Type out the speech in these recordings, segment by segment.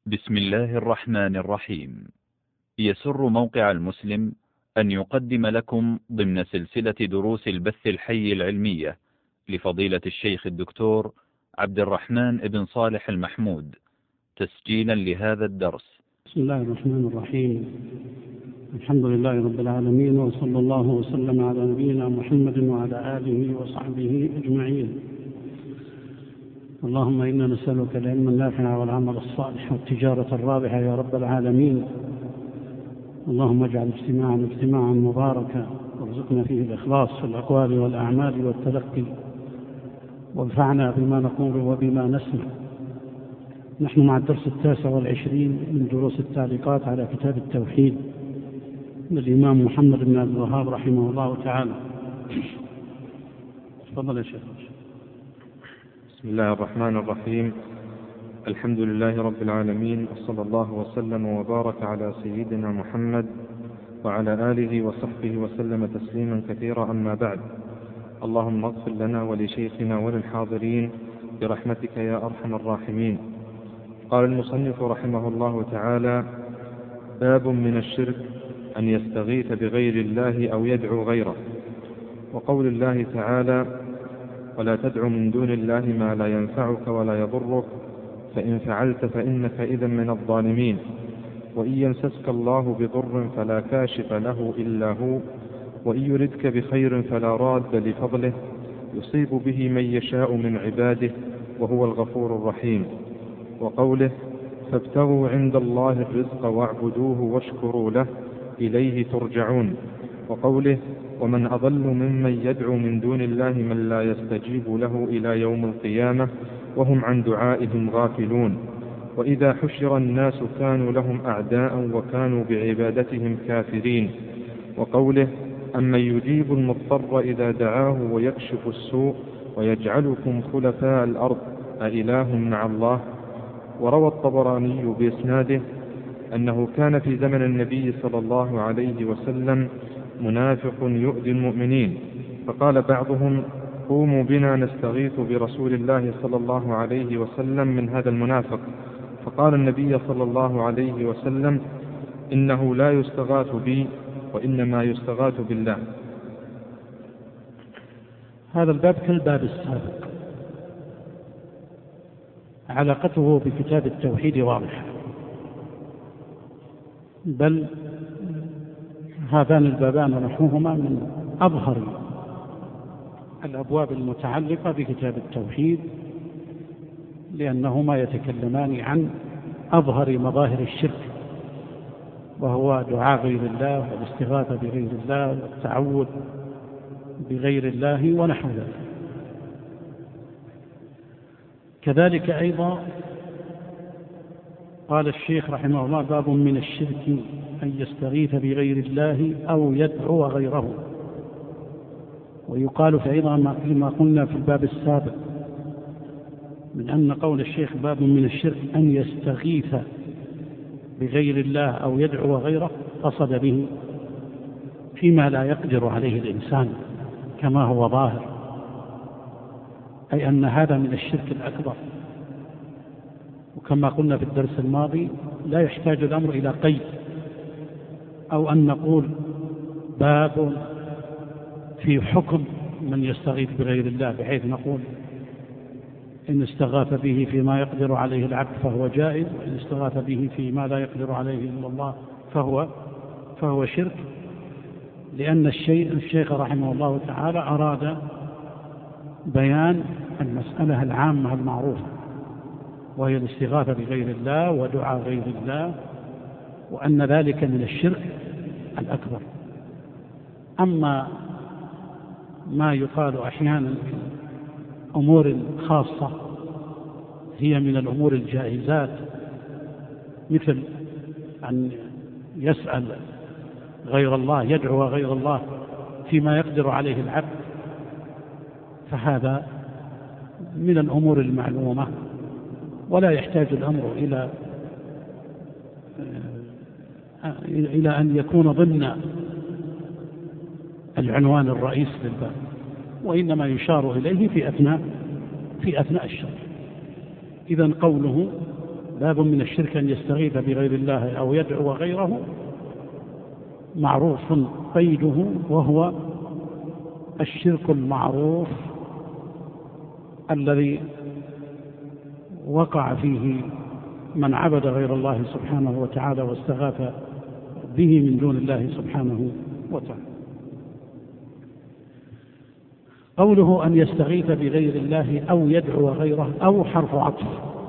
بسم الله الرحمن الرحيم. يسر موقع المسلم أن يقدم لكم ضمن سلسلة دروس البث الحي العلمية لفضيلة الشيخ الدكتور عبد الرحمن بن صالح المحمود تسجيلا لهذا الدرس. بسم الله الرحمن الرحيم. الحمد لله رب العالمين، وصلى الله وسلم على نبينا محمد وعلى آله وصحبه أجمعين. اللهم إنا نسألك العلم النافع والعمل الصالح والتجارة الرابحة يا رب العالمين. اللهم اجعل اجتماعا مباركا، وارزقنا فيه الإخلاص في الأقوال والأعمال والتلقي، وانفعنا بما نقول وبما نسمع. نحن مع الدرس 29 من دروس التعليقات على كتاب التوحيد للإمام محمد بن عبد الوهاب رحمه الله تعالى. تفضل يا شيخ. بسم الله الرحمن الرحيم. الحمد لله رب العالمين، وصلى الله وسلم وبارك على سيدنا محمد وعلى آله وصحبه وسلم تسليما كثيرا. أما بعد، اللهم اغفر لنا ولشيخنا وللحاضرين برحمتك يا أرحم الراحمين. قال المصنف رحمه الله تعالى: باب من الشرك أن يستغيث بغير الله أو يدعو غيره. وقول الله تعالى: ولا تدع من دون الله ما لا ينفعك ولا يضرك فإن فعلت فإنك إذا من الظالمين. وإن يمسسك الله بضر فلا كاشف له إلا هو، وإن يردك بخير فلا راد لفضله، يصيب به من يشاء من عباده وهو الغفور الرحيم. وقوله: فابتغوا عند الله الرزق واعبدوه واشكروا له إليه ترجعون. وقوله: ومن أضل ممن يدعو من دون الله من لا يستجيب له إلى يوم القيامة وهم عن دعائهم غافلون. وإذا حشر الناس كانوا لهم أعداء وكانوا بعبادتهم كافرين. وقوله: أمن يجيب المضطر إذا دعاه ويكشف السوء ويجعلكم خلفاء الأرض أإله مع الله. وروى الطبراني بإسناده أنه كان في زمن النبي صلى الله عليه وسلم منافق يؤذي المؤمنين، فقال بعضهم: قوموا بنا نستغيث برسول الله صلى الله عليه وسلم من هذا المنافق. فقال النبي صلى الله عليه وسلم: إنه لا يستغاث بي وإنما يستغاث بالله. هذا الباب كالباب السابق، علاقته بكتاب التوحيد واضحة، بل هذان البابان ونحوهما من أظهر الأبواب المتعلقة بكتاب التوحيد، لأنهما يتكلمان عن أظهر مظاهر الشرك، وهو دعاء غير الله والاستغاثة بغير الله والتعوذ بغير الله ونحو ذلك. كذلك أيضا قال الشيخ رحمه الله: باب من الشرك أن يستغيث بغير الله أو يدعو غيره. ويقال في أيضا ما قلنا في الباب السابق من أن قول الشيخ باب من الشرك أن يستغيث بغير الله أو يدعو غيره، قصد به فيما لا يقدر عليه الإنسان كما هو ظاهر، أي أن هذا من الشرك الأكبر. وكما قلنا في الدرس الماضي لا يحتاج الأمر إلى قيد، أو أن نقول باب في حكم من يستغيث بغير الله، بحيث نقول إن استغاث به فيما يقدر عليه العبد فهو جائز، وإن استغاث به فيما لا يقدر عليه إلا الله فهو شرك. لأن الشيخ رحمه الله تعالى أراد بيان المسألة العامة المعروفة، وهي الاستغاثة بغير الله ودعاء غير الله، وأن ذلك من الشرك الأكبر. أما ما يقال أحيانا في أمور خاصة هي من الأمور الجائزات، مثل أن يسأل غير الله، يدعو غير الله فيما يقدر عليه العبد، فهذا من الأمور المعلومة، ولا يحتاج الأمر إلى أن يكون ضمن العنوان الرئيس للباب، وإنما يشار إليه في أثناء الشرح. إذن قوله باب من الشرك أن يستغيث بغير الله أو يدعو غيره، معروف قيده، وهو الشرك المعروف الذي وقع فيه من عبد غير الله سبحانه وتعالى واستغاث به من دون الله سبحانه وتعالى. قوله أن يستغيث بغير الله أو يدعو غيره، أو حرف عطف،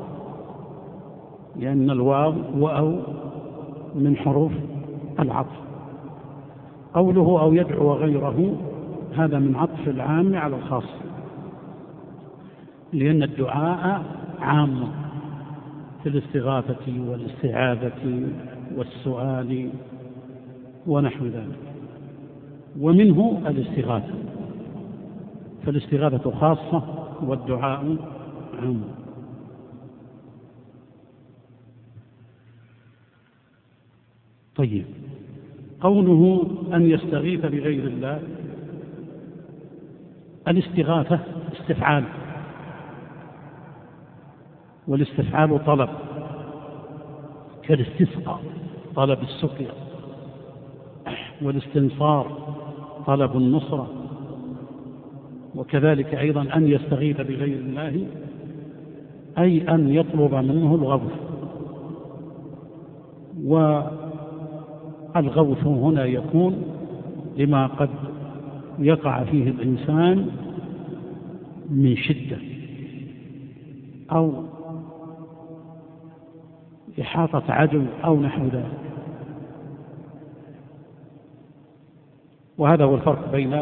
لأن الواو وأو من حروف العطف. قوله أو يدعو غيره هذا من عطف العام على الخاص، لأن الدعاء عام في الاستغاثة والاستعاذة والسؤال ونحو ذلك، ومنه الاستغاثة، فالاستغاثة خاصة والدعاء عام. طيب، قوله أن يستغيث بغير الله، الاستغاثة استفعال، والاستفعال طلب، كالاستسقاء طلب السقيا، والاستنصار طلب النصرة، وكذلك أيضا أن يستغيث بغير الله أي أن يطلب منه الغوث. والغوث هنا يكون لما قد يقع فيه الإنسان من شدة أو إحاطة عدو أو نحو ذلك. وهذا هو الفرق بين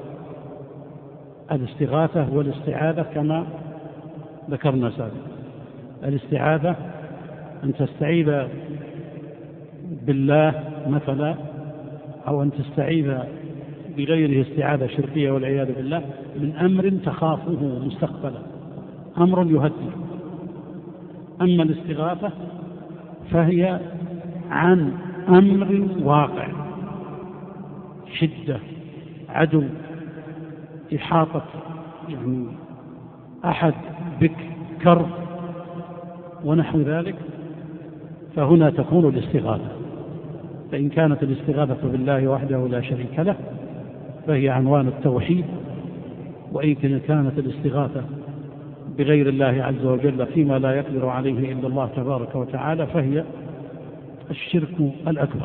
الاستغاثة والاستعاذة كما ذكرنا سابقا. الاستعاذة أن تستعيذ بالله مثلا، أو أن تستعيذ بغيره استعاذة شركية والعياذ بالله من أمر تخافه مستقبلا، أمر يهدد. أما الاستغاثة فهي عن أمر واقع، شدة، عدو، إحاطة يعني أحد بك، كرب ونحو ذلك، فهنا تكون الاستغاثة. فإن كانت الاستغاثة بالله وحده لا شريك له فهي عنوان التوحيد، وإن كانت الاستغاثة بغير الله عز وجل فيما لا يقدر عليه إلا الله تبارك وتعالى فهي الشرك الأكبر.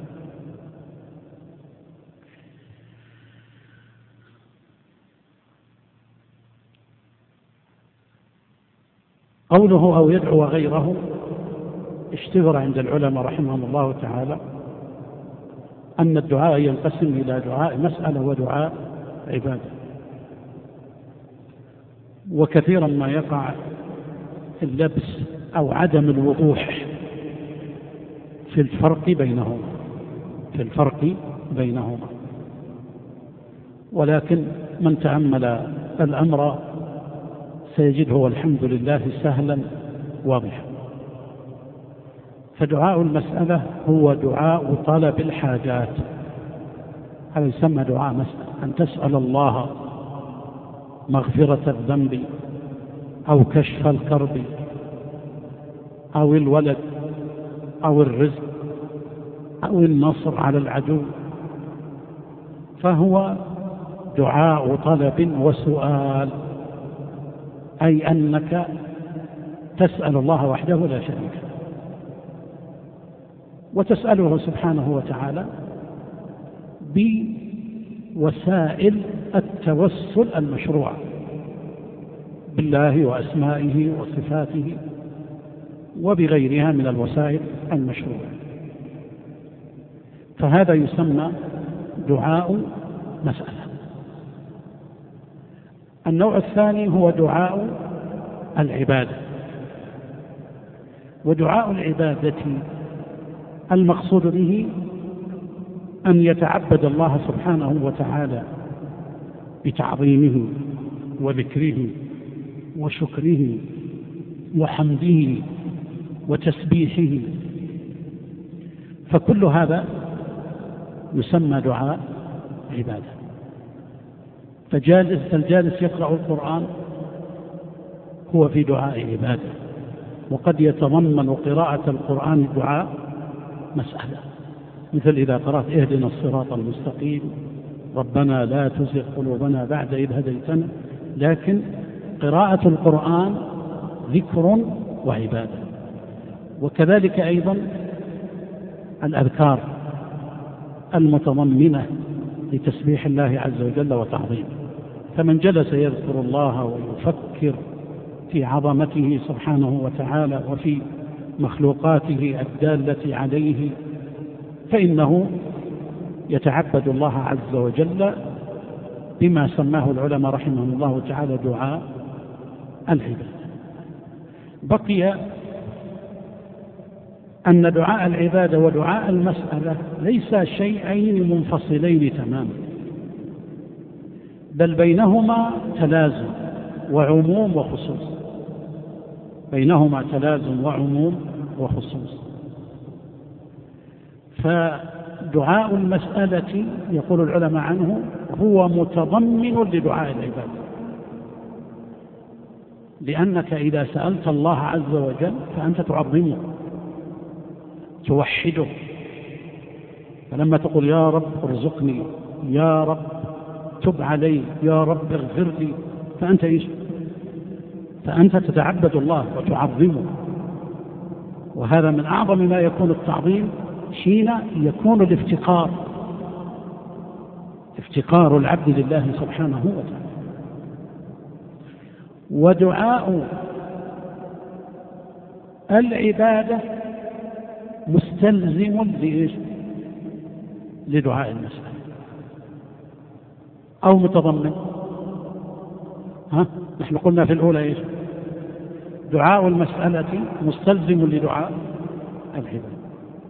قوله أو يدعو غيره اشتهر عند العلماء رحمهم الله تعالى أن الدعاء ينقسم إلى دعاء مسألة ودعاء عبادة، وكثيرا ما يقع اللبس أو عدم الوضوح في الفرق بينهما، ولكن من تأمل الأمر سيجده والحمد لله سهلا واضحا. فدعاء المسألة هو دعاء طلب الحاجات، هذا يسمى دعاء مسألة، أن تسأل الله مغفرة الذنب أو كشف الكرب أو الولد أو الرزق أو النصر على العدو، فهو دعاء طلب وسؤال، أي أنك تسأل الله وحده لا شريك له، وتسأله سبحانه وتعالى بوسائل التوسل المشروعة بالله وأسمائه وصفاته وبغيرها من الوسائل المشروعة، فهذا يسمى دعاء مسألة. النوع الثاني هو دعاء العبادة، ودعاء العبادة المقصود به أن يتعبد الله سبحانه وتعالى بتعظيمه وذكره وشكره وحمده وتسبيحه، فكل هذا يسمى دعاء عبادة. فالجالس يقرأ القرآن هو في دعاء عبادة، وقد يتضمن قراءة القرآن الدعاء مسألة، مثل إذا قرأت اهدنا الصراط المستقيم، ربنا لا تزغ قلوبنا بعد إذ هديتنا. لكن قراءة القرآن ذكر وعبادة. وكذلك أيضا الأذكار المتضمنة لتسبيح الله عز وجل وتعظيمه. فمن جلس يذكر الله ويفكر في عظمته سبحانه وتعالى وفي مخلوقاته الدالة عليه، فإنه يتعبد الله عز وجل بما سماه العلماء رحمهم الله تعالى دعاء العبادة. بقي أن دعاء العبادة ودعاء المسألة ليس شيئين منفصلين تماما، بل بينهما تلازم وعموم وخصوص، بينهما تلازم وعموم وخصوص. فدعاء المسألة يقول العلماء عنه هو متضمن لدعاء العبادة، لأنك إذا سألت الله عز وجل فأنت تعظمه توحده. فلما تقول يا رب ارزقني، يا رب تب علي، يا رب اغفر لي، فأنت إيش؟ فأنت تتعبد الله وتعظمه. وهذا من أعظم ما يكون التعظيم حين يكون افتقار العبد لله سبحانه وتعالى. ودعاء العبادة مستلزم لدعاء المسألة أو متضمن. نحن قلنا في الأولى إيش؟ دعاء المسألة مستلزم لدعاء العبادة،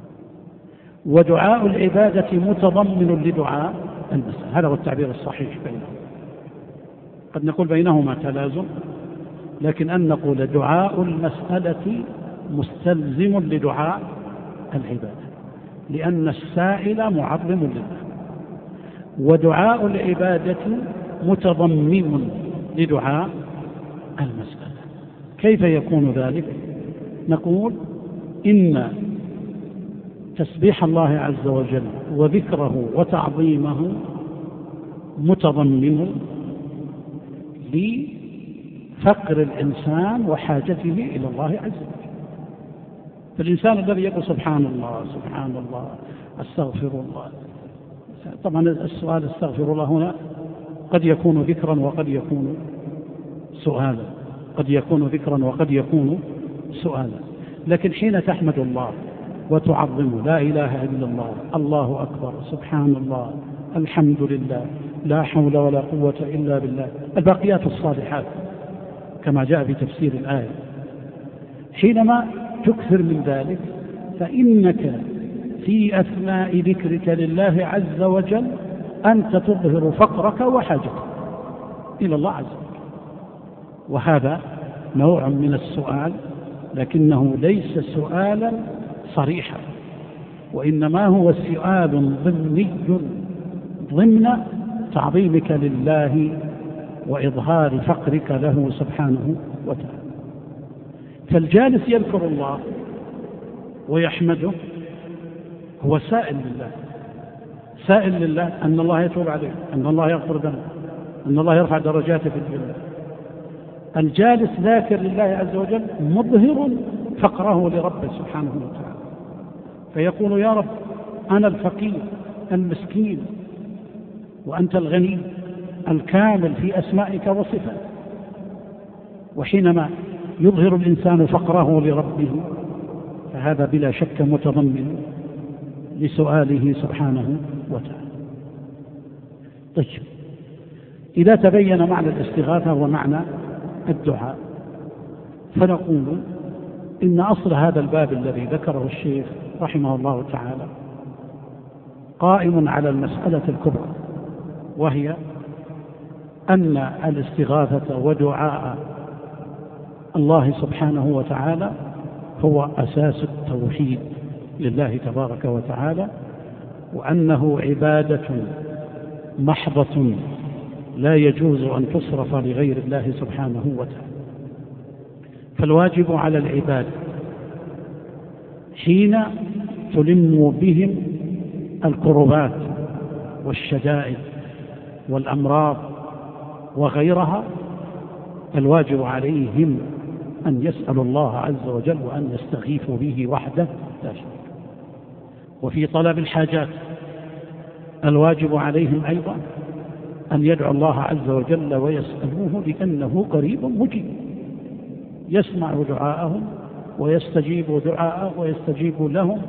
ودعاء العبادة متضمن لدعاء المسألة. هذا هو التعبير الصحيح بينهم. قد نقول بينهما تلازم، لكن أن نقول دعاء المسألة مستلزم لدعاء العبادة، لأن السائل معظم لله، ودعاء العبادة متضمن لدعاء المسألة. كيف يكون ذلك؟ نقول إن تسبيح الله عز وجل وذكره وتعظيمه متضمن لفقر الإنسان وحاجته إلى الله عز وجل. فالإنسان الذي يقول سبحان الله سبحان الله استغفر الله، طبعا السؤال استغفر الله هنا قد يكون ذكرا وقد يكون سؤالا، قد يكون ذكرا وقد يكون سؤالا. لكن حين تحمد الله وتعظمه، لا إله إلا الله، الله أكبر، سبحان الله، الحمد لله، لا حول ولا قوة إلا بالله، الباقيات الصالحات كما جاء في تفسير الآية، حينما تكثر من ذلك فإنك في أثناء ذكرك لله عز وجل أنت تظهر فقرك وحاجتك إلى الله عز وجل. وهذا نوع من السؤال، لكنه ليس سؤالا صريحا، وإنما هو سؤال ضمني ضمن تعظيمك لله وإظهار فقرك له سبحانه وتعالى. فالجالس يذكر الله ويحمده هو سائل لله، سائل لله أن الله يتوب عليه، أن الله يغفر ذنبه، أن الله يرفع درجاته في الجنة. الجالس ذاكر لله عز وجل مظهر فقره لربه سبحانه وتعالى، فيقول يا رب أنا الفقير المسكين وأنت الغني الكامل في أسمائك وصفاتك. وحينما يظهر الإنسان فقره لربه فهذا بلا شك متضمن لسؤاله سبحانه وتعالى. طيب، إذا تبين معنى الاستغاثة ومعنى الدعاء فنقول إن أصل هذا الباب الذي ذكره الشيخ رحمه الله تعالى قائم على المسألة الكبرى، وهي أن الاستغاثة ودعاء الله سبحانه وتعالى هو أساس التوحيد لله تبارك وتعالى، وأنه عبادة محضة لا يجوز أن تصرف لغير الله سبحانه وتعالى. فالواجب على العباد حين تلم بهم الكربات والشدائد والأمراض وغيرها، الواجب عليهم أن يسألوا الله عز وجل وأن يستغيثوا به وحده لا شريك. وفي طلب الحاجات الواجب عليهم أيضا أن يدعوا الله عز وجل ويسألوه، لأنه قريب مجيب، يسمع دعاءهم ويستجيب دعاءهم ويستجيب لهم.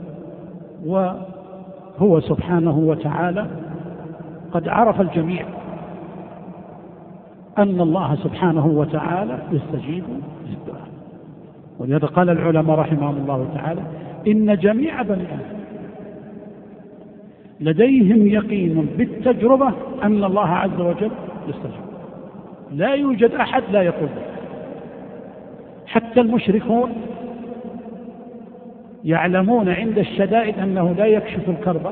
وهو سبحانه وتعالى قد عرف الجميع أن الله سبحانه وتعالى يستجيب للدعاء. ولهذا قال العلماء رحمهم الله تعالى إن جميع بني آدم لديهم يقين بالتجربة أن الله عز وجل يستجيب، لا يوجد أحد لا يقول ذلك. حتى المشركون يعلمون عند الشدائد أنه لا يكشف الكرب،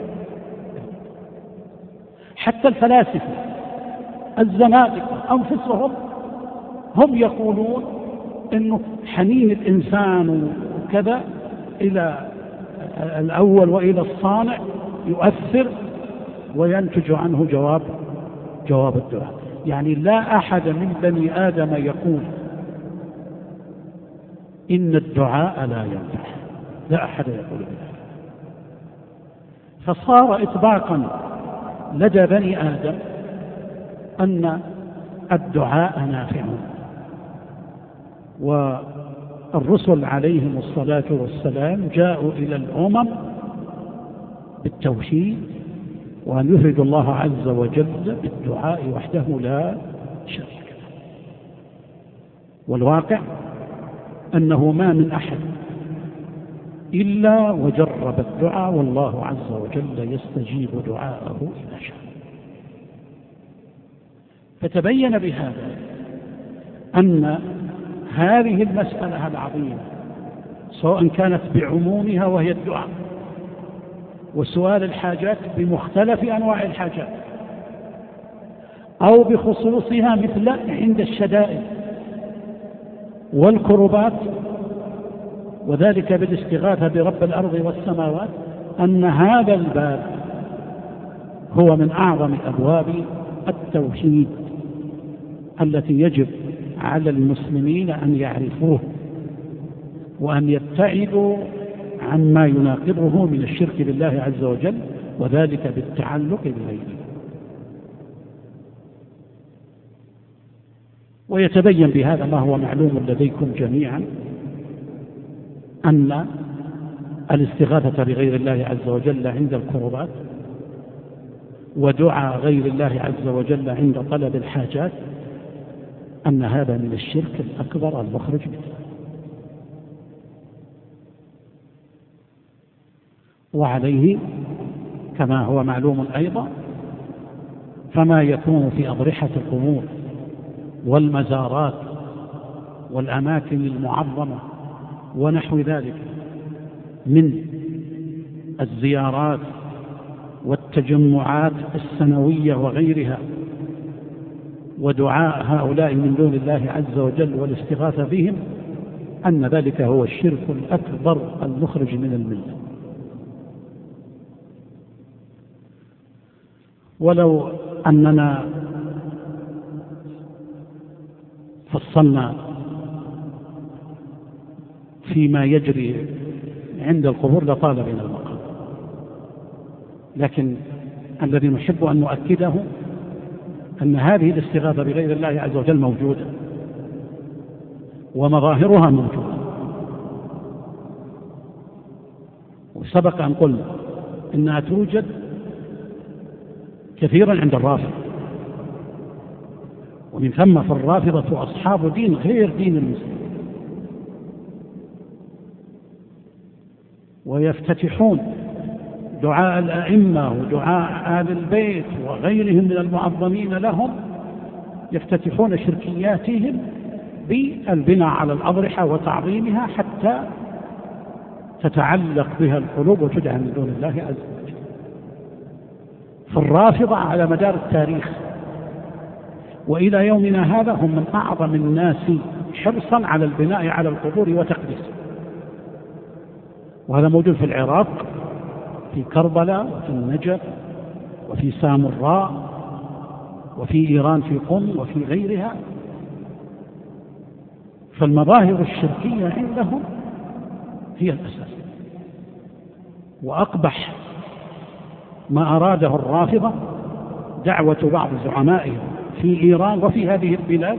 حتى الفلاسفة الزنادقة أنفسهم هم يقولون إنه حنين الإنسان كذا إلى الأول وإلى الصانع يؤثر وينتج عنه جواب الدعاء. يعني لا أحد من بني آدم يقول إن الدعاء لا ينفع، لا أحد يقول ذلك. فصار إطباقا لدى بني آدم أن الدعاء نافع. والرسل عليهم الصلاة والسلام جاءوا إلى الأمم بالتوحيد وأن يفرد الله عز وجل بالدعاء وحده لا شريك له. والواقع أنه ما من أحد إلا وجرب الدعاء، والله عز وجل يستجيب دعاءه إذا شاء. فتبين بهذا أن هذه المسألة العظيمة سواء كانت بعمومها وهي الدعاء وسؤال الحاجات بمختلف أنواع الحاجات، أو بخصوصها مثل عند الشدائد والكربات، وذلك بالاستغاثة برب الأرض والسماوات، أن هذا الباب هو من أعظم أبواب التوحيد التي يجب على المسلمين أن يعرفوه وأن يبتعدوا عما يناقضه من الشرك بالله عز وجل، وذلك بالتعلق بغيره. ويتبين بهذا ما هو معلوم لديكم جميعا، أن الاستغاثة بغير الله عز وجل عند الكربات ودعاء غير الله عز وجل عند طلب الحاجات أن هذا من الشرك الأكبر المخرج منه. وعليه كما هو معلوم أيضا فما يكون في أضرحة القبور والمزارات والأماكن المعظمة ونحو ذلك من الزيارات والتجمعات السنوية وغيرها، ودعاء هؤلاء من دون الله عز وجل والاستغاثة بهم، أن ذلك هو الشرك الأكبر المخرج من الملة. ولو أننا فصلنا فيما يجري عند القبور لطال بنا المقام، لكن الذي نحب أن نؤكده أن هذه الاستغاثة بغير الله عز وجل موجودة ومظاهرها موجودة. وسبق أن قلنا إنها توجد كثيرا عند الرافضة، ومن ثم فالرافضة أصحاب دين غير دين المسلمين، ويفتتحون دعاء الأئمة ودعاء آل البيت وغيرهم من المعظمين لهم، يفتتحون شركياتهم بالبناء على الأضرحة وتعظيمها حتى تتعلق بها القلوب وتدعى من دون الله عز وجل. فالرافضة على مدار التاريخ وإلى يومنا هذا هم من أعظم الناس حرصا على البناء على القبور وتقديسها. وهذا موجود في العراق، في كربلاء، وفي النجف، وفي سامراء، وفي إيران في قم، وفي غيرها. فالمظاهر الشركية عندهم هي الأساس. وأقبح ما أراده الرافضة دعوة بعض زعمائهم في إيران وفي هذه البلاد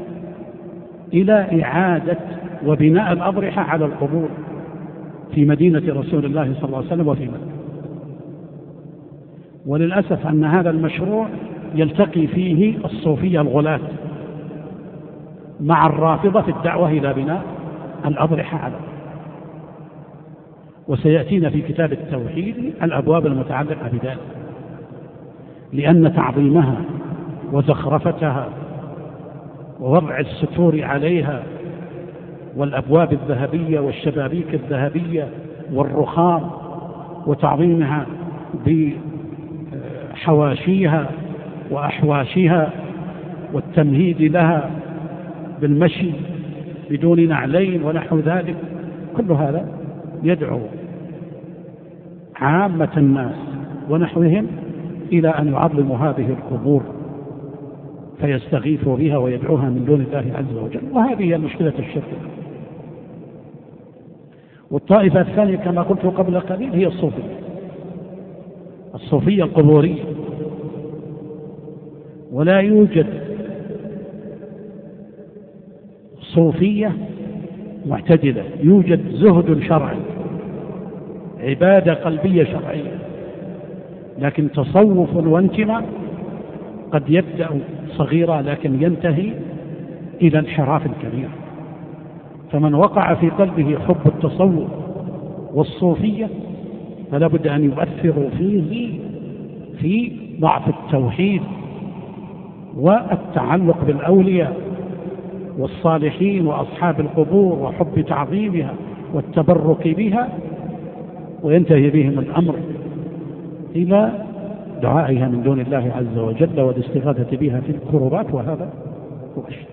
إلى إعادة وبناء الأضرحة على القبور في مدينة رسول الله صلى الله عليه وسلم وفي مكة. وللأسف أن هذا المشروع يلتقي فيه الصوفية الغلاة مع الرافضة في الدعوة إلى بناء الأضرحة على القبور. وسيأتينا في كتاب التوحيد الأبواب المتعلقة بذلك، لأن تعظيمها وزخرفتها ووضع الستور عليها والأبواب الذهبية والشبابيك الذهبية والرخام وتعظيمها بحواشيها وأحواشها والتمهيد لها بالمشي بدون نعلين ونحو ذلك، كل هذا يدعو عامة الناس ونحوهم إلى أن يعظموا هذه القبور فيستغيثوا بها ويدعوها من دون الله عز وجل. وهذه هي مشكلة الشرك. والطائفة الثانية كما قلت قبل قليل هي الصوفية القبورية. ولا يوجد صوفية معتدلة، يوجد زهد شرعي، عبادة قلبية شرعية، لكن تصوف وانتماء قد يبدأ صغيرا لكن ينتهي إلى انحراف كبير. فمن وقع في قلبه حب التصوف والصوفية فلا بد أن يؤثر فيه في ضعف التوحيد والتعلق بالأولياء والصالحين وأصحاب القبور وحب تعظيمها والتبرك بها، وينتهي بهم الأمر إلى دعائها من دون الله عز وجل والاستغاثة بها في الكربات. وهذا هو الشرك.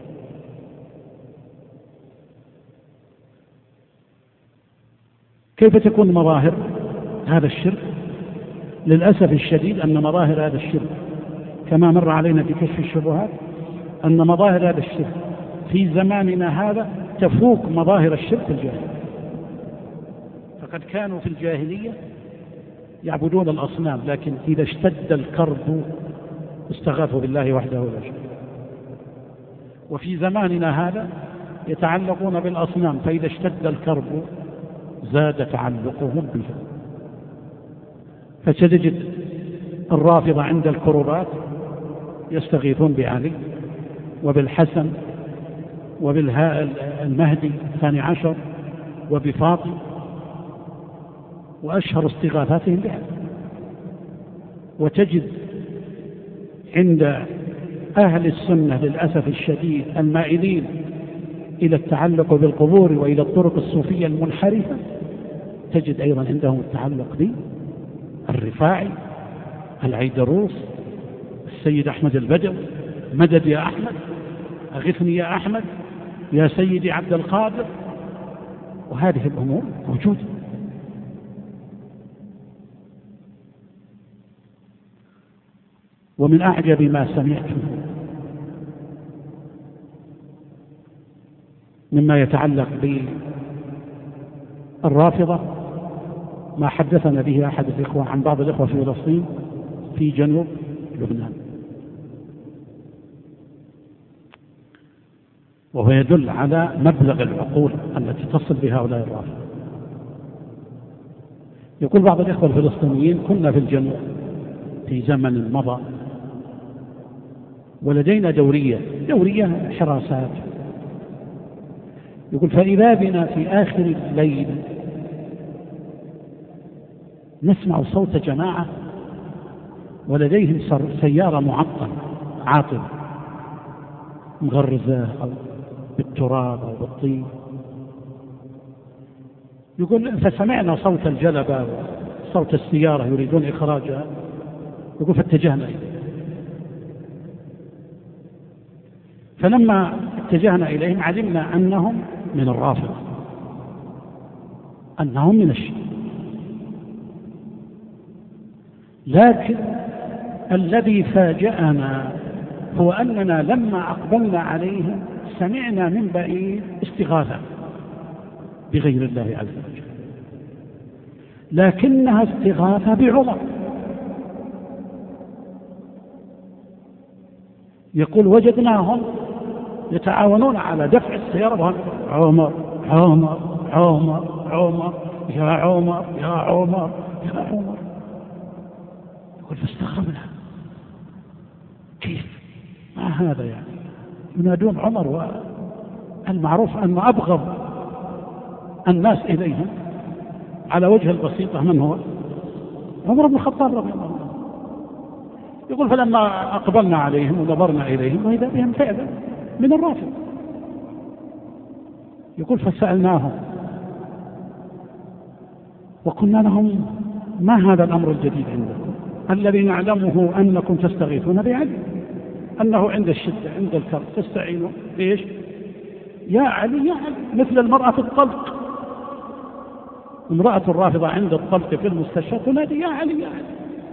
كيف تكون مظاهر هذا الشرك؟ للأسف الشديد أن مظاهر هذا الشرك كما مر علينا في كشف الشبهات أن مظاهر هذا الشرك في زماننا هذا تفوق مظاهر الشرك في الجاهلية. فقد كانوا في الجاهلية يعبدون الأصنام، لكن إذا اشتد الكرب استغاثوا بالله وحده لا شريك له. وفي زماننا هذا يتعلقون بالأصنام، فإذا اشتد الكرب زاد تعلقهم بها. فتجد الرافضة عند الكربات يستغيثون بعلي وبالحسن وبالمهدي الثاني عشر وبفاطمة، وأشهر استغاثاتهم بها. وتجد عند أهل السنة للأسف الشديد المائلين إلى التعلق بالقبور وإلى الطرق الصوفية المنحرفة تجد أيضا عندهم التعلق بالرفاعي، العيدروس، السيد أحمد البدوي، مدد يا أحمد، أغثني يا أحمد، يا سيدي عبد القادر. وهذه الأمور موجودة. ومن أعجب ما سمعته مما يتعلق بالرافضة ما حدثنا به أحد الإخوة عن بعض الإخوة في فلسطين في جنوب لبنان، وهو يدل على مبلغ العقول التي تصل بهؤلاء الرافضة. يقول بعض الإخوة الفلسطينيين: كنا في الجنوب في زمن مضى ولدينا دورية حراسات. يقول: فإذا بنا في آخر الليل نسمع صوت جماعة ولديهم سيارة معطلة عاطلة مغرزة أو بالتراب أو بالطين. يقول: فسمعنا صوت الجلبة وصوت السيارة يريدون إخراجها. يقول: فاتجهنا إليه. فلما اتجهنا إليهم علمنا أنهم من الرافضة، أنهم من الشيعة. لكن الذي فاجأنا هو أننا لما أقبلنا عليهم سمعنا من بعيد استغاثة بغير الله عز وجل، لكنها استغاثة بعمر. يقول وجدناهم يتعاونون على دفع السيارة، عمر عمر عمر عمر يا عمر يا عمر يا عمر. يقول فاستغربنا كيف ما هذا يعني ينادون عمر، والمعروف أن أبغض الناس إليهم على وجه البسيطة من هو؟ عمر بن الخطاب رضي الله عنه. يقول فلما أقبلنا عليهم ونظرنا إليهم وإذا بهم فعلا من الرافض. يقول فسألناهم وقلنا لهم ما هذا الأمر الجديد عندكم الذي نعلمه أنكم تستغيثون بعلي، أنه عند الشدة عند الكرب تستعينوا بإيش؟ يا علي يا علي، مثل المرأة في الطلق، امرأة الرافضة عند الطلق في المستشفى تنادي يا علي يا علي،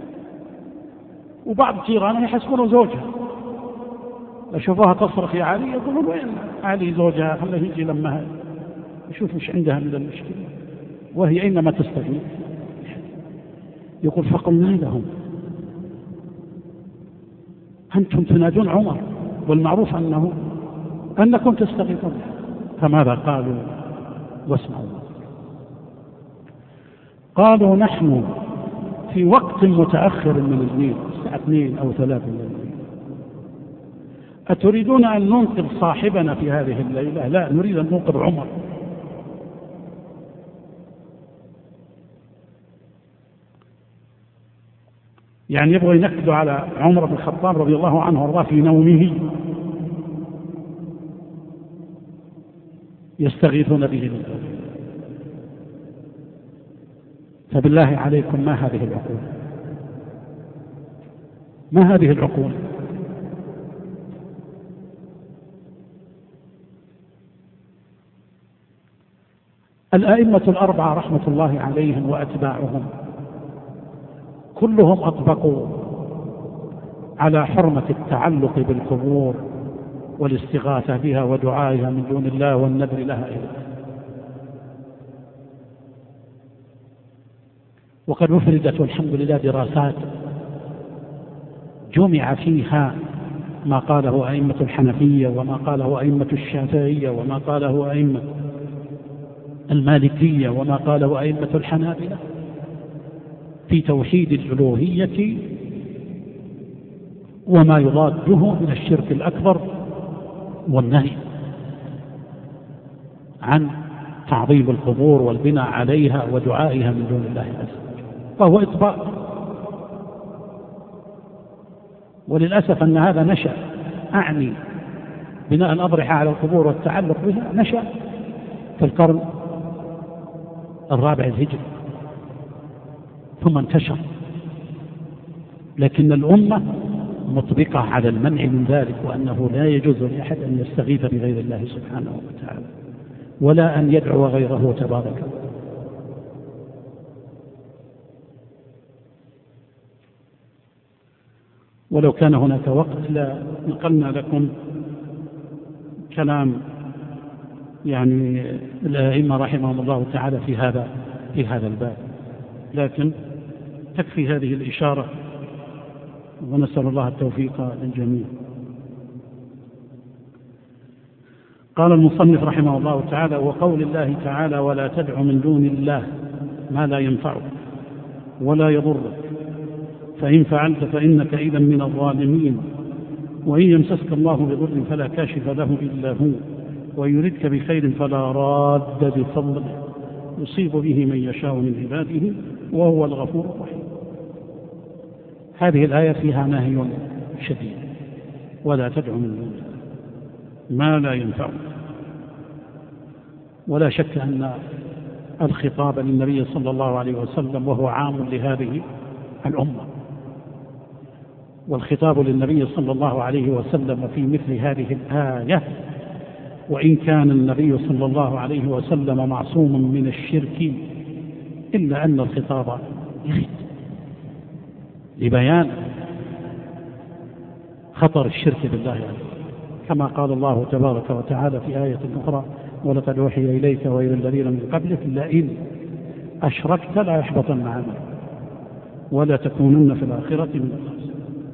وبعض جيرانها يحسبون زوجها يشوفوها تصرخ يا علي يقولون وين علي زوجها، خليه يجي لما يشوف وش عندها من المشكلة، وهي أينما تستغيث. يقول فقلنا لهم أنتم تنادون عمر والمعروف أنكم تستغيثون، فماذا قالوا؟ واسمعوا. قالوا نحن في وقت متأخر من الليل الساعة 2 أو 3 من الليل، أتريدون أن ننقذ صاحبنا في هذه الليلة؟ لا، نريد أن ننقذ عمر. يعني يبغوا ينكدوا على عمر بن الخطاب رضي الله عنه وارضاه في نومه، يستغيثون به لله. فبالله عليكم ما هذه العقول؟ ما هذه العقول؟ الأئمة الأربعة رحمة الله عليهم وأتباعهم كلهم أطبقوا على حرمة التعلق بالقبور والاستغاثة بها ودعائها من دون الله والنذر لها إليه. وقد أفردت والحمد لله دراسات جمع فيها ما قاله أئمة الحنفية وما قاله أئمة الشافعية وما قاله أئمة المالكية وما قاله أئمة الحنابلة في توحيد الألوهية وما يضاده من الشرك الأكبر والنهي عن تعظيم القبور والبناء عليها ودعائها من دون الله عز وجل، فهو إطباق. وللأسف أن هذا نشأ، أعني بناء الأضرحة على القبور والتعلق بها، نشأ في القرن الرابع الهجري ثم انتشر، لكن الأمة مطبقة على المنع من ذلك، وأنه لا يجوز لأحد أن يستغيث بغير الله سبحانه وتعالى ولا أن يدعو غيره تبارك. ولو كان هناك وقت لنقلنا لكم كلام يعني الأئمة رحمهم الله تعالى في هذا الباب، لكن تكفي هذه الإشارة ونسأل الله التوفيق للجميع. قال المصنف رحمه الله تعالى: وقول الله تعالى: ولا تدع من دون الله ما لا ينفعك ولا يضرك فإن فعلت فإنك إذا من الظالمين، وإن يمسسك الله بضر فلا كاشف له إلا هو، وإن يردك بخير فلا راد بفضله يصيب به من يشاء من عباده وهو الغفور الرحيم. هذه الآية فيها نهي شديد: ولا تدع من دون الله ما لا ينفعك. ولا شك أن الخطاب للنبي صلى الله عليه وسلم وهو عام لهذه الأمة، والخطاب للنبي صلى الله عليه وسلم في مثل هذه الآية وإن كان النبي صلى الله عليه وسلم معصوم من الشرك إلا أن الخطاب يريد لبيان خطر الشرك بالله يعني. كما قال الله تبارك وتعالى في آية أخرى ولقد أوحي إليك وإلى الذين من قبلك لئن أشركت لا يحبطن عملك ولا تكونن في الآخرة من الخاسرين.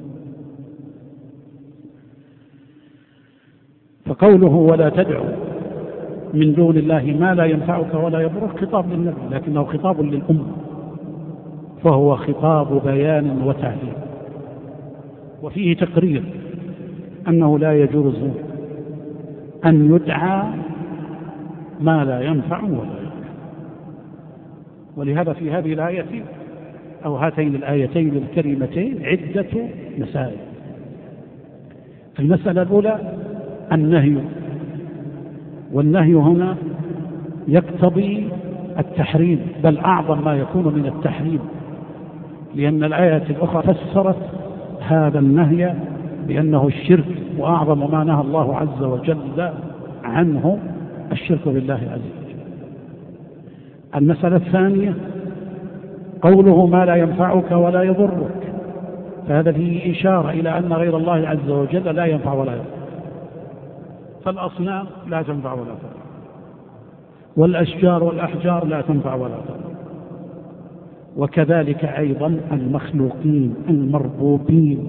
فقوله ولا تدعو من دون الله ما لا ينفعك ولا يضرك خطاب للنبي، لكنه خطاب للأمة، فهو خطاب بيان وتعليم، وفيه تقرير أنه لا يجوز أن يدعى ما لا ينفع ولا يضر. ولهذا في هذه الآية أو هاتين الآيتين الكريمتين عدة مسائل. المسألة الأولى النهي، والنهي هنا يقتضي التحريم، بل أعظم ما يكون من التحريم، لأن الآية الأخرى فسرت هذا النهي بأنه الشرك، وأعظم ما نهى الله عز وجل عنه الشرك بالله عز وجل. المسألة الثانية قوله ما لا ينفعك ولا يضرك، فهذا فيه إشارة إلى أن غير الله عز وجل لا ينفع ولا يضر، فالأصنام لا تنفع ولا تضر، والأشجار والأحجار لا تنفع ولا تضر، وكذلك أيضا المخلوقين المربوبين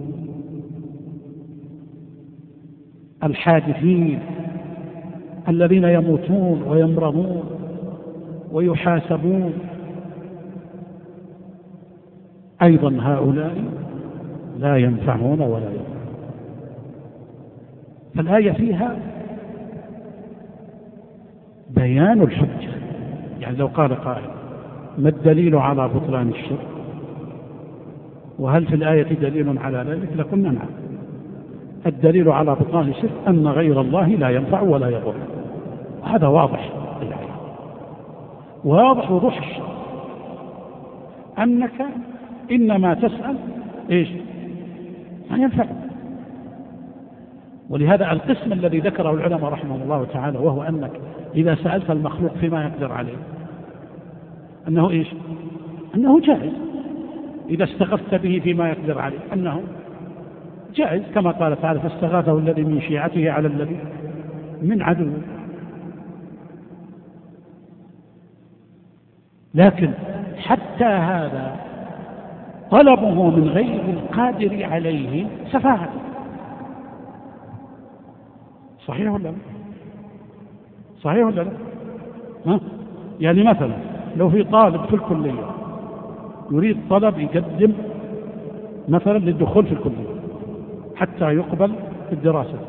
الحادثين الذين يموتون ويمرضون ويحاسبون، أيضا هؤلاء لا ينفعون ولا يضرون. فالآية فيها بيان الحجة، يعني لو قال قائل ما الدليل على بطلان الشرك، وهل في الآية دليل على ذلك؟ لقلنا نعم، الدليل على بطلان الشرك أن غير الله لا ينفع ولا يضر، هذا واضح الآية، واضح وضوح الشرك، أنك إنما تسأل إيش؟ ما ينفع. ولهذا القسم الذي ذكره العلماء رحمه الله تعالى، وهو أنك إذا سألت المخلوق فيما يقدر عليه أنه إيش؟ أنه جائز، إذا استغثت به فيما يقدر عليه أنه جائز، كما قال تعالى فاستغاثه الذي من شيعته على الذي من عدوه. لكن حتى هذا طلبه من غير القادر عليه سفاهة، صحيح ولا لا؟ صحيح ولا لا؟ ها؟ يعني مثلا لو في طالب في الكلية يريد طلب يقدم مثلا للدخول في الكلية حتى يقبل في الدراسة،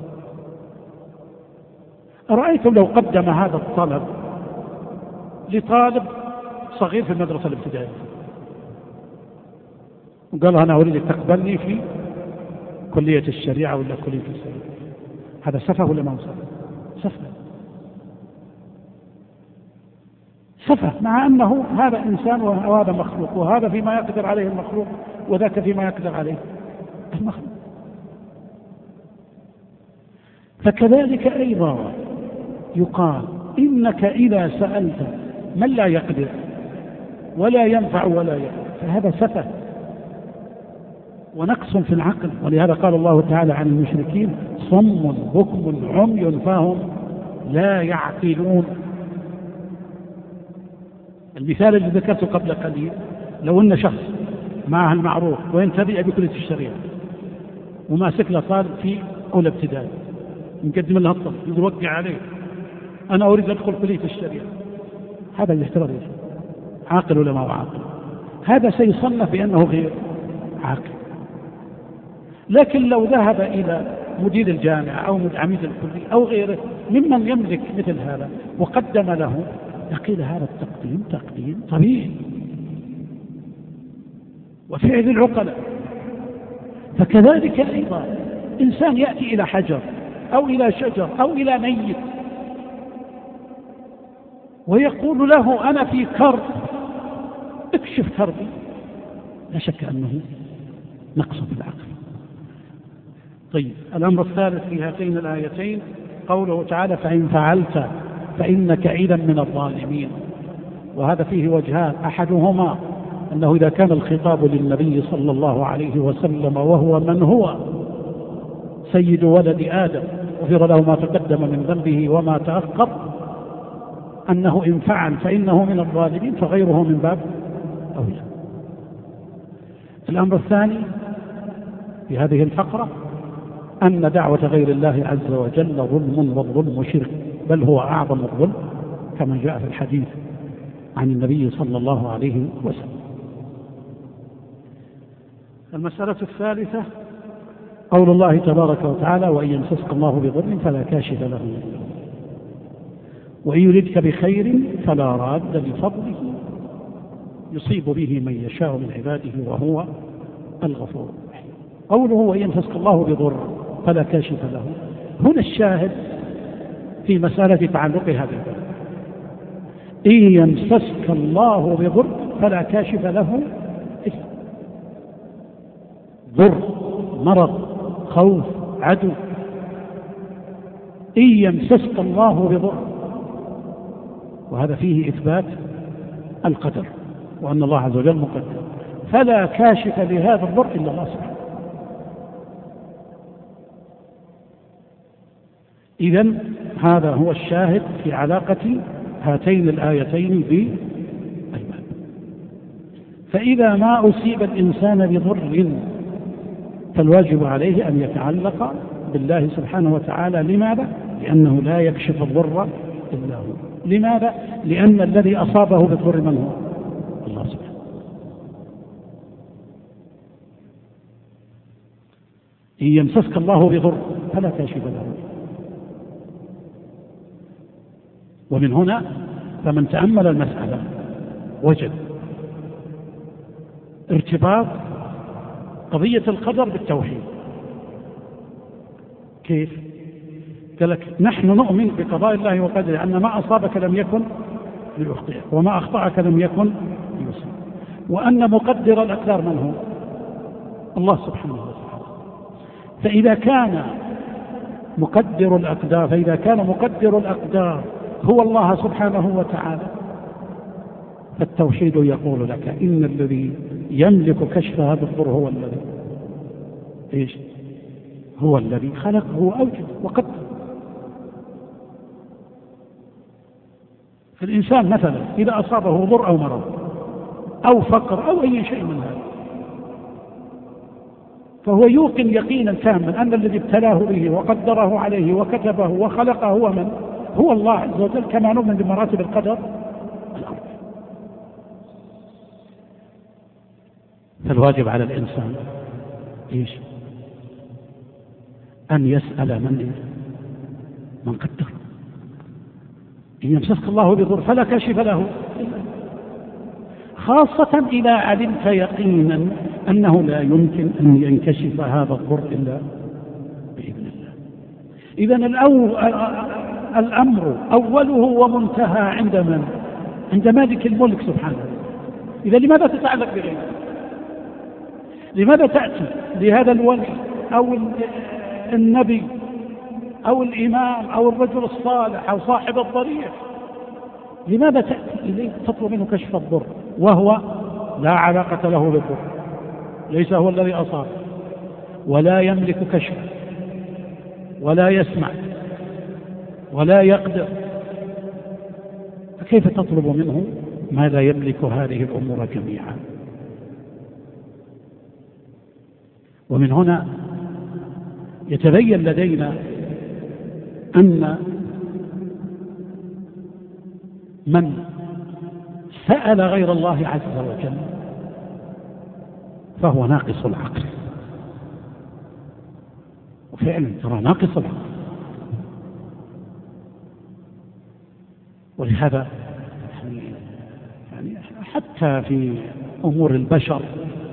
أرأيتم لو قدم هذا الطلب لطالب صغير في المدرسة الابتدائية وقال أنا أريد تقبلني في كلية الشريعة ولا كلية الشريعة، هذا سفه ولا ما هو سفه؟ سفه، مع أنه هذا إنسان وهذا مخلوق، وهذا فيما يقدر عليه المخلوق وذاك فيما يقدر عليه المخلوق. فكذلك أيضا يقال إنك إذا سألت من لا يقدر ولا ينفع ولا يضر فهذا سفه ونقص في العقل. ولهذا قال الله تعالى عن المشركين صم بكم عمي فهم لا يعقلون. المثال الذي ذكرته قبل قليل، لو أن شخص معه المعروف وينتبه بكلية الشريعة وماسك له طالب في أولى ابتدائي نقدم لها الطلب يوقع عليه أنا أريد أدخل كلية الشريعة، هذا يعتبر عاقل ولا ما هو عاقل؟ هذا سيصنف بأنه غير عاقل. لكن لو ذهب إلى مدير الجامعة أو عميد الكلية أو غيره ممن يملك مثل هذا وقدم له، يقول هذا التقديم تقديم طبيعي وفعل العقلاء. فكذلك أيضا إنسان يأتي إلى حجر أو إلى شجر أو إلى ميت ويقول له أنا في كرب اكشف كربي، لا شك أنه نقص في العقل. طيب، الأمر الثالث في هاتين الآيتين قوله تعالى فإن فعلت فإنك إذا من الظالمين، وهذا فيه وجهان، أحدهما أنه إذا كان الخطاب للنبي صلى الله عليه وسلم وهو من هو سيد ولد آدم غفر له ما تقدم من ذنبه وما تأخر، أنه إن فعل فإنه من الظالمين، فغيره من باب أولى. الأمر الثاني في هذه الفقرة أن دعوة غير الله عز وجل ظلم، والظلم شرك، بل هو أعظم الظلم كما جاء في الحديث عن النبي صلى الله عليه وسلم. المسألة الثالثة قول الله تبارك وتعالى وإن يمسسك الله بضر فلا كاشف له وإن يردك بخير فلا راد لفضله يصيب به من يشاء من عباده وهو الغفور الرحيم. قوله وإن يمسسك الله بضر فلا كاشف له، هنا الشاهد في مسألة تعلقها بالضر. إن يمسسك الله بضر فلا كاشف له إلا ضر، مرض، خوف، عدو. إن يمسسك الله بضر، وهذا فيه إثبات القدر وأن الله عز وجل مقدر، فلا كاشف لهذا الضر إلا الله سبحانه. إذن هذا هو الشاهد في علاقة هاتين الآيتين بالباب. فإذا ما أصيب الإنسان بضر فالواجب عليه أن يتعلق بالله سبحانه وتعالى. لماذا؟ لأنه لا يكشف الضر إلا هو. لماذا؟ لأن الذي أصابه بالضر من هو؟ الله سبحانه. إن يمسسك الله بضر فلا كاشف له. ومن هنا فمن تأمل المسألة وجد ارتباط قضية القدر بالتوحيد. كيف؟ قال لك نحن نؤمن بقضاء الله وقدره، أن ما أصابك لم يكن ليخطئك وما أخطأك لم يكن ليصيبك، وأن مقدر الأقدار من هو؟ الله سبحانه وتعالى. فإذا كان مقدر الأقدار هو الله سبحانه وتعالى، فالتوحيد يقول لك إن الذي يملك كشف هذا الضر هو الذي إيش؟ هو الذي خلقه وأوجد وقدر. فالإنسان مثلا إذا أصابه ضر أو مرض أو فقر أو أي شيء من هذا، فهو يوقن يقينا تاما أن الذي ابتلاه به وقدره عليه وكتبه وخلقه هو من؟ هو الله عز وجل، كما نؤمن بمراتب القدر الأرض. فالواجب على الإنسان إيش؟ أن يسأل من قدر. إن يمسسك الله بضر فلا كاشف له، خاصة إذا علمت يقينا أنه لا يمكن أن ينكشف هذا الضر إلا بإذن الله. إذن الأمر أوله ومنتهى عند من؟ عند مالك الملك سبحانه. إذا لماذا تتعلق بغيره؟ لماذا تأتي لهذا الولي أو النبي أو الإمام أو الرجل الصالح أو صاحب الضريح؟ لماذا تأتي إليه تطلب منه كشف الضر وهو لا علاقة له بالضر، ليس هو الذي أصاب ولا يملك كشفه ولا يسمع ولا يقدر، فكيف تطلب منه ما لا يملك هذه الأمور جميعا؟ ومن هنا يتبين لدينا أن من سأل غير الله عز وجل فهو ناقص العقل، وفعلا ترى ناقص العقل. ولهذا يعني حتى في أمور البشر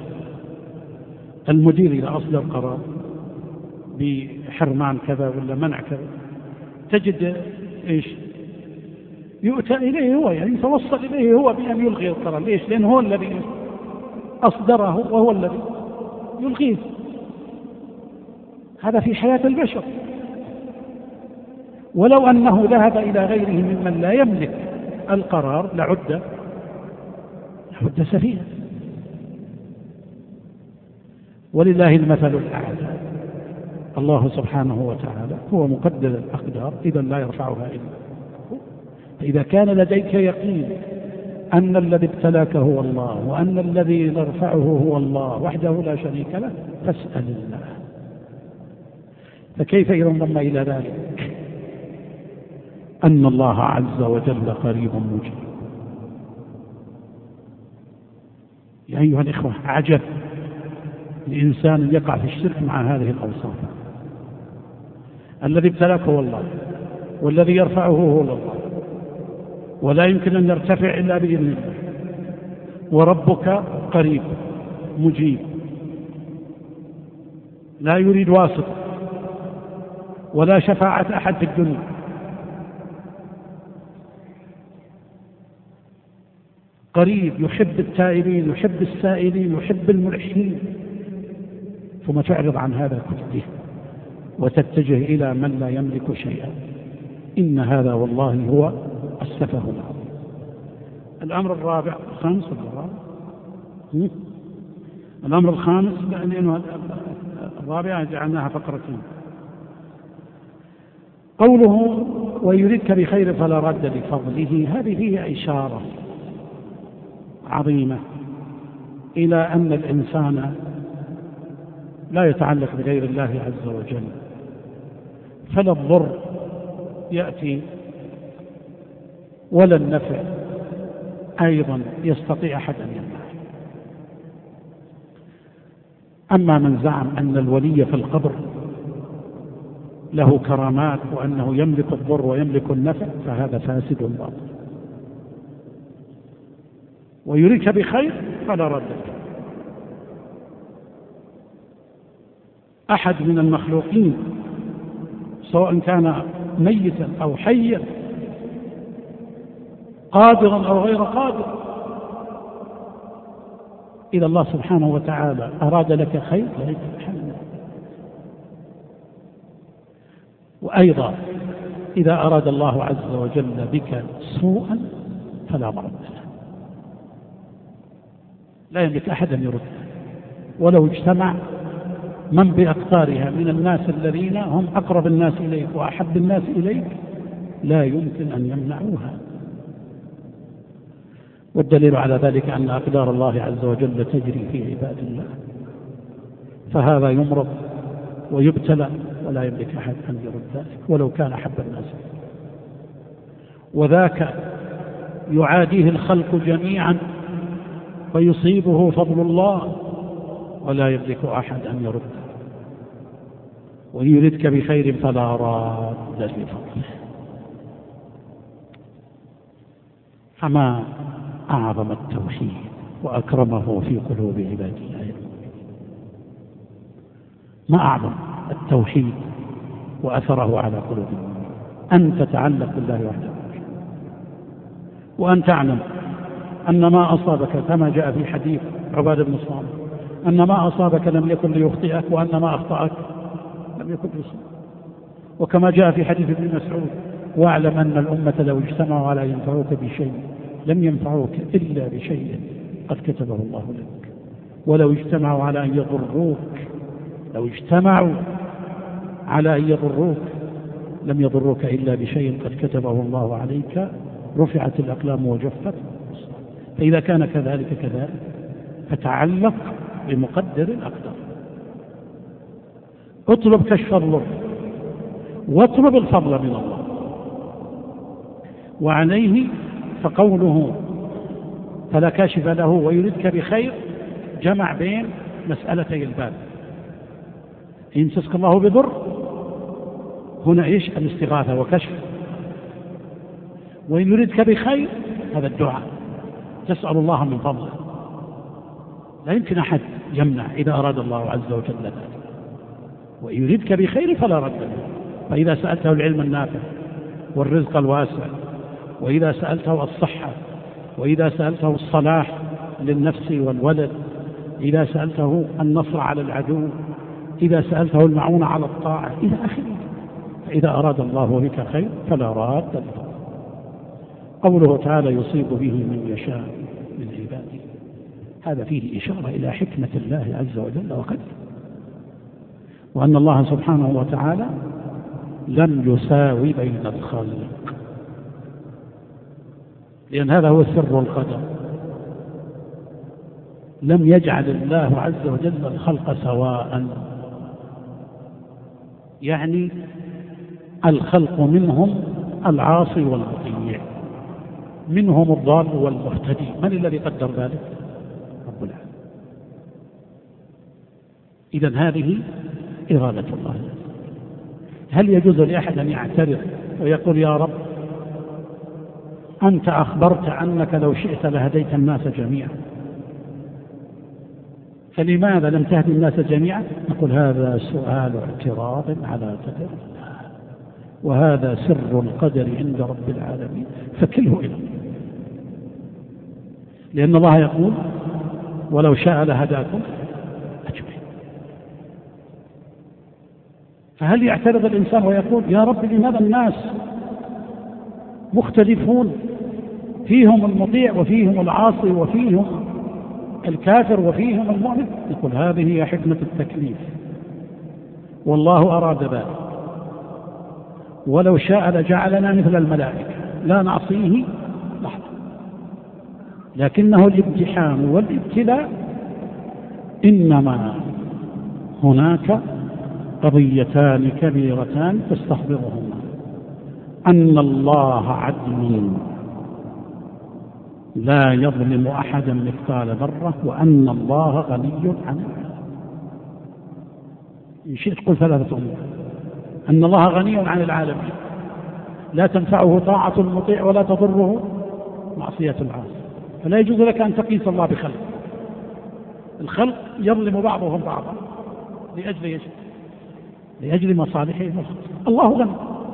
المدير إذا أصدر قرار بحرمان كذا ولا منع كذا تجد إيش؟ يؤتى إليه هو، يعني يتوصل إليه هو بأن يلغي القرار. ليش؟ لأنه هو الذي أصدره وهو الذي يلغيه. هذا في حياة البشر. ولو أنه ذهب إلى غيره ممن لا يملك القرار لعد سفيها. ولله المثل الأعلى. الله سبحانه وتعالى هو مقدر الأقدار، إذا لا يرفعها إلا هو. فإذا كان لديك يقين أن الذي ابتلاك هو الله، وأن الذي يرفعه هو الله وحده لا شريك له، فاسأل الله. فكيف إذا انضم إلى ذلك أن الله عز وجل قريب مجيب؟ يا أيها الإخوة، عجب لإنسان يقع في الشرك مع هذه الأوصاف. الذي ابتلاك هو الله، والذي يرفعه هو الله، ولا يمكن أن يرتفع إلا بإذن الله، وربك قريب مجيب لا يريد واسط ولا شفاعة أحد في الدنيا. قريب يحب التائبين، يحب السائلين، يحب الملحين. ثم تعرض عن هذا كله وتتجه إلى من لا يملك شيئا. إن هذا والله هو السفه العظيم. الأمر الرابع الخامس الأمر الخامس، لأنه الرابع جعلناها فقرتين. قوله ويريدك بخير فلا رد لفضله، هذه فيها إشارة عظيمة إلى أن الإنسان لا يتعلق بغير الله عز وجل، فلا الضر يأتي ولا النفع أيضا يستطيع أحد أن يمنعه. أما من زعم أن الولي في القبر له كرامات وأنه يملك الضر ويملك النفع، فهذا فاسد باطل. ويريك بخير فلا رد. أحد من المخلوقين سواء كان ميتا أو حيا، قادرا أو غير قادر، إذا الله سبحانه وتعالى أراد لك خير لا يتحمل. وأيضا إذا أراد الله عز وجل بك سوءا فلا مرد له، لا يملك أحد أن يرد. ولو اجتمع من بأقطارها من الناس الذين هم أقرب الناس إليك وأحب الناس إليك، لا يمكن أن يمنعوها. والدليل على ذلك أن أقدار الله عز وجل تجري في عباد الله، فهذا يمرض ويبتلى ولا يملك أحد أن يرد ذلك ولو كان أحب الناس، وذاك يعاديه الخلق جميعا فيصيبه فضل الله ولا يملك أحد أن يرد. ويريدك بخير فلا راد لفضله. فما أعظم التوحيد وأكرمه في قلوب عباد الله. ما أعظم التوحيد وأثره على قلوب المؤمنين أن تتعلق بالله وحده، وأن تعلم أن ما أصابك كما جاء في حديث عبادة بن الصامت أن ما أصابك لم يكن ليخطئك، وأن ما أخطأك لم يكن ليصيبك. وكما جاء في حديث ابن مسعود واعلم أن الأمة لو اجتمعوا على أن ينفعوك بشيء لم ينفعوك إلا بشيء قد كتبه الله لك، ولو اجتمعوا على أن يضروك، لو اجتمعوا على أن يضروك لم يضروك إلا بشيء قد كتبه الله عليك، رفعت الأقلام وجفت. فإذا كان كذلك فتعلق بمقدر الأقدار، اطلب كشف الضر واطلب الفضل من الله. وعليه فقوله فلا كاشف له ويريدك بخير جمع بين مسألتي الباب. إن يمسسك الله بضر هنا إيش؟ الاستغاثة وكشف. وإن يريدك بخير هذا الدعاء، تسأل الله من فضله. لا يمكن أحد يمنع إذا أراد الله عز وجل ذلك. وإن يريدك بخير فلا رد له. فإذا سألته العلم النافع والرزق الواسع، وإذا سألته الصحة، وإذا سألته الصلاح للنفس والولد، إذا سألته النصر على العدو، إذا سألته المعونة على الطاعة إلى آخره، إذا أراد الله بك خير فلا راد له. قوله تعالى يصيب به من يشاء من عباده، هذا فيه إشارة إلى حكمة الله عز وجل وقدره، وأن الله سبحانه وتعالى لم يساوي بين الخلق، لأن هذا هو سر القدر. لم يجعل الله عز وجل الخلق سواء، يعني الخلق منهم العاصي والمطيع، منهم الضال والمهتدي. من الذي قدر ذلك؟ رب العالمين. إذن هذه إرادة الله. هل يجوز لأحد أن يعترض ويقول يا رب أنت أخبرت أنك لو شئت لهديت الناس جميعا، فلماذا لم تهدي الناس جميعا؟ نقول هذا سؤال اعتراض على قدر الله، وهذا سر القدر عند رب العالمين، فكله إليه، لأن الله يقول ولو شاء لهداكم أجمعين. فهل يعترض الإنسان ويقول يا رب لماذا الناس مختلفون، فيهم المطيع وفيهم العاصي وفيهم الكافر وفيهم المؤمن؟ يقول هذه هي حكمة التكليف، والله أراد ذلك، ولو شاء لجعلنا مثل الملائكة لا نعصيه لحظة، لكنه الامتحان والابتلاء إنما هناك قضيتان كبيرتان تستحضرهما: أن الله عدل لا يظلم أحدا مثقال ذرة، وأن الله غني عن العالم. إن شئت قل ثلاثة أمور: أن الله غني عن العالمين، لا تنفعه طاعة المطيع ولا تضره معصية العاصي، فلا يجوز لك أن تقيس الله بخلق. الخلق يظلم بعضهم بعضا لأجل مصالحهم الخاصة. الله غني،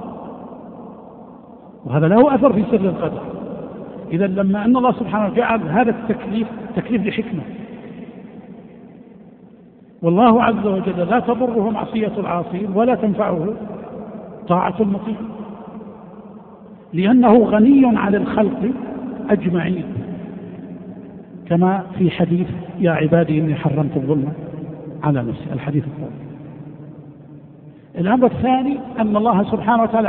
وهذا له أثر في سر القدر. إذا لما أن الله سبحانه جعل هذا التكليف تكليف لحكمة، والله عز وجل لا تضره معصية العاصين ولا تنفعه طاعة المطيع، لأنه غني عن الخلق أجمعين، كما في حديث يا عبادي إني حرمت الظلم على نفسي، الحديث الثاني. الأمر الثاني أن الله سبحانه وتعالى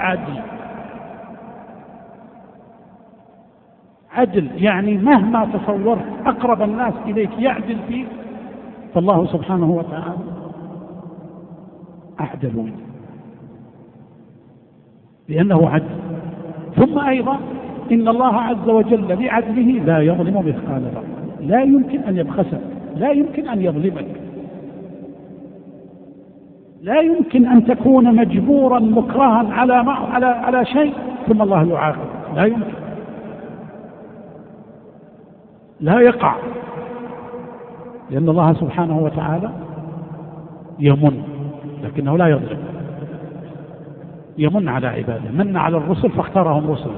عدل، يعني مهما تصورت أقرب الناس إليك يعدل فيك، فالله سبحانه وتعالى أعدل منه لأنه عدل. ثم أيضا إن الله عز وجل بعدله لا يظلم مثقال ذرة، لا يمكن أن يبخسك، لا يمكن أن يظلمك، لا يمكن أن تكون مجبورا مكرها على شيء ثم الله يعاقب، لا يمكن، لا يقع، لأن الله سبحانه وتعالى يمن لكنه لا يظلم. يمن على عباده، من على الرسل فاختارهم رسلا،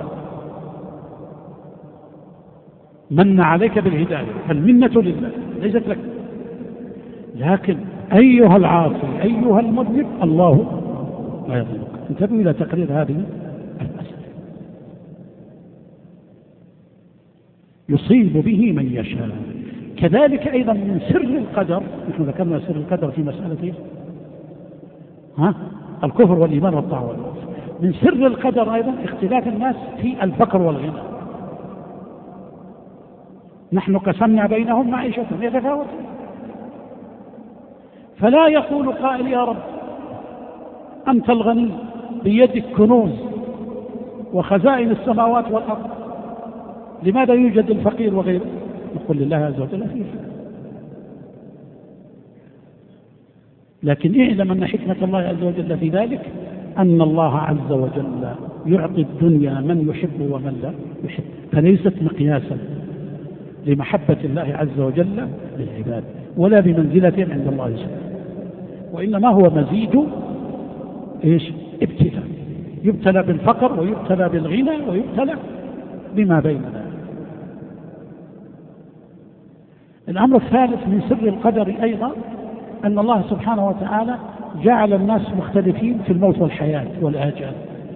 من عليك بالهداية، فالمنة لله ليست لك. لكن أيها العاصي أيها المذنب الله لا يظلمك. انتبهوا إلى تقرير هذه المسألة. يصيب به من يشاء. كذلك أيضا من سر القدر، نحن ذكرنا سر القدر في مسألة الكفر والإيمان والطاعة والمعصية. من سر القدر أيضا اختلاف الناس في الفقر والغنى. نحن قسمنا بينهم معيشتهم يتفاوتون، فلا يقول قائل يا رب أنت الغني بيدك كنوز وخزائن السماوات والأرض، لماذا يوجد الفقير وغيره؟ نقول لله عز وجل فيه. لكن اعلم أن حكمة الله عز وجل في ذلك أن الله عز وجل يعطي الدنيا من يحب ومن لا يحب، فليست مقياسا لمحبة الله عز وجل للعباد ولا بمنزلتهم عند الله سبحانه، وإنما هو مزيد ابتلاء، يبتلى بالفقر ويبتلى بالغنى ويبتلى بما بين ذلك. الأمر الثالث من سر القدر أيضا أن الله سبحانه وتعالى جعل الناس مختلفين في الموت والحياة والآجال.